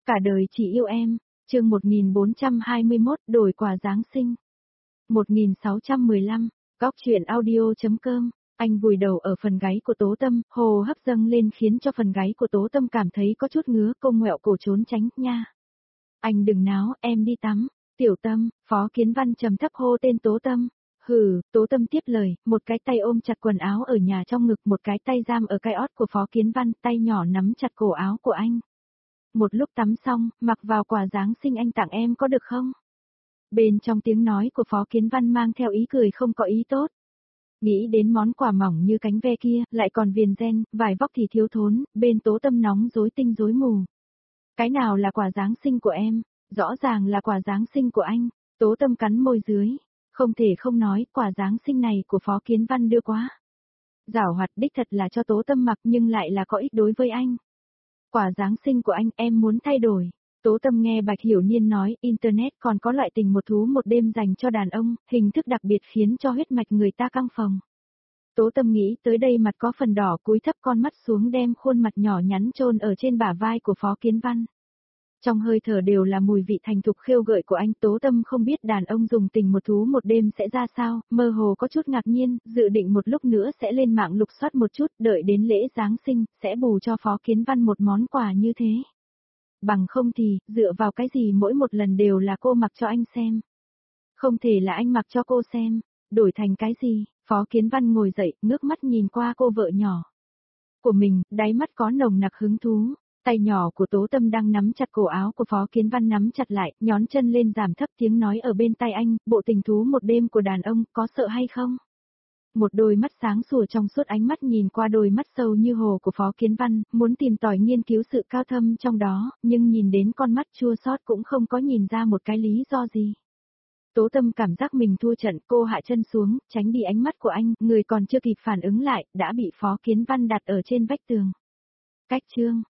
Cả đời chỉ yêu em, chương 1421 đổi quà Giáng sinh. 1615, góc chuyện audio.com. Anh vùi đầu ở phần gáy của Tố Tâm, hồ hấp dâng lên khiến cho phần gáy của Tố Tâm cảm thấy có chút ngứa, cô ngoẹo cổ trốn tránh, nha. Anh đừng náo, em đi tắm. Tiểu Tâm, Phó Kiến Văn trầm thấp hô tên Tố Tâm. Hừ, Tố Tâm tiếp lời, một cái tay ôm chặt quần áo ở nhà trong ngực, một cái tay giam ở cái ót của Phó Kiến Văn, tay nhỏ nắm chặt cổ áo của anh. Một lúc tắm xong, mặc vào quà Giáng sinh anh tặng em có được không? Bên trong tiếng nói của Phó Kiến Văn mang theo ý cười không có ý tốt. Nghĩ đến món quà mỏng như cánh ve kia, lại còn viền ren, vải vóc thì thiếu thốn, bên Tố Tâm nóng rối tinh rối mù. Cái nào là quà Giáng sinh của em? Rõ ràng là quà Giáng sinh của anh. Tố Tâm cắn môi dưới. Không thể không nói, quà Giáng sinh này của Phó Kiến Văn đưa quá. Giảo hoạt đích thật là cho Tố Tâm mặc nhưng lại là có ích đối với anh. Quà Giáng sinh của anh em muốn thay đổi. Tố Tâm nghe Bạch Hiểu Niên nói, Internet còn có loại tình một thú một đêm dành cho đàn ông, hình thức đặc biệt khiến cho huyết mạch người ta căng phồng. Tố Tâm nghĩ tới đây mặt có phần đỏ, cúi thấp con mắt xuống đem khuôn mặt nhỏ nhắn chôn ở trên bả vai của Phó Kiến Văn. Trong hơi thở đều là mùi vị thành thục khêu gợi của anh. Tố Tâm không biết đàn ông dùng tình một thú một đêm sẽ ra sao, mơ hồ có chút ngạc nhiên, dự định một lúc nữa sẽ lên mạng lục soát một chút, đợi đến lễ Giáng sinh, sẽ bù cho Phó Kiến Văn một món quà như thế. Bằng không thì, dựa vào cái gì mỗi một lần đều là cô mặc cho anh xem. Không thể là anh mặc cho cô xem, đổi thành cái gì? Phó Kiến Văn ngồi dậy, ngước mắt nhìn qua cô vợ nhỏ của mình, đáy mắt có nồng nặc hứng thú. Tay nhỏ của Tố Tâm đang nắm chặt cổ áo của Phó Kiến Văn nắm chặt lại, nhón chân lên giảm thấp tiếng nói ở bên tai anh, bộ tình thú một đêm của đàn ông, có sợ hay không? Một đôi mắt sáng sủa trong suốt ánh mắt nhìn qua đôi mắt sâu như hồ của Phó Kiến Văn, muốn tìm tòi nghiên cứu sự cao thâm trong đó, nhưng nhìn đến con mắt chua xót cũng không có nhìn ra một cái lý do gì. Tố Tâm cảm giác mình thua trận, cô hạ chân xuống, tránh đi ánh mắt của anh, người còn chưa kịp phản ứng lại, đã bị Phó Kiến Văn đặt ở trên vách tường. Cách chương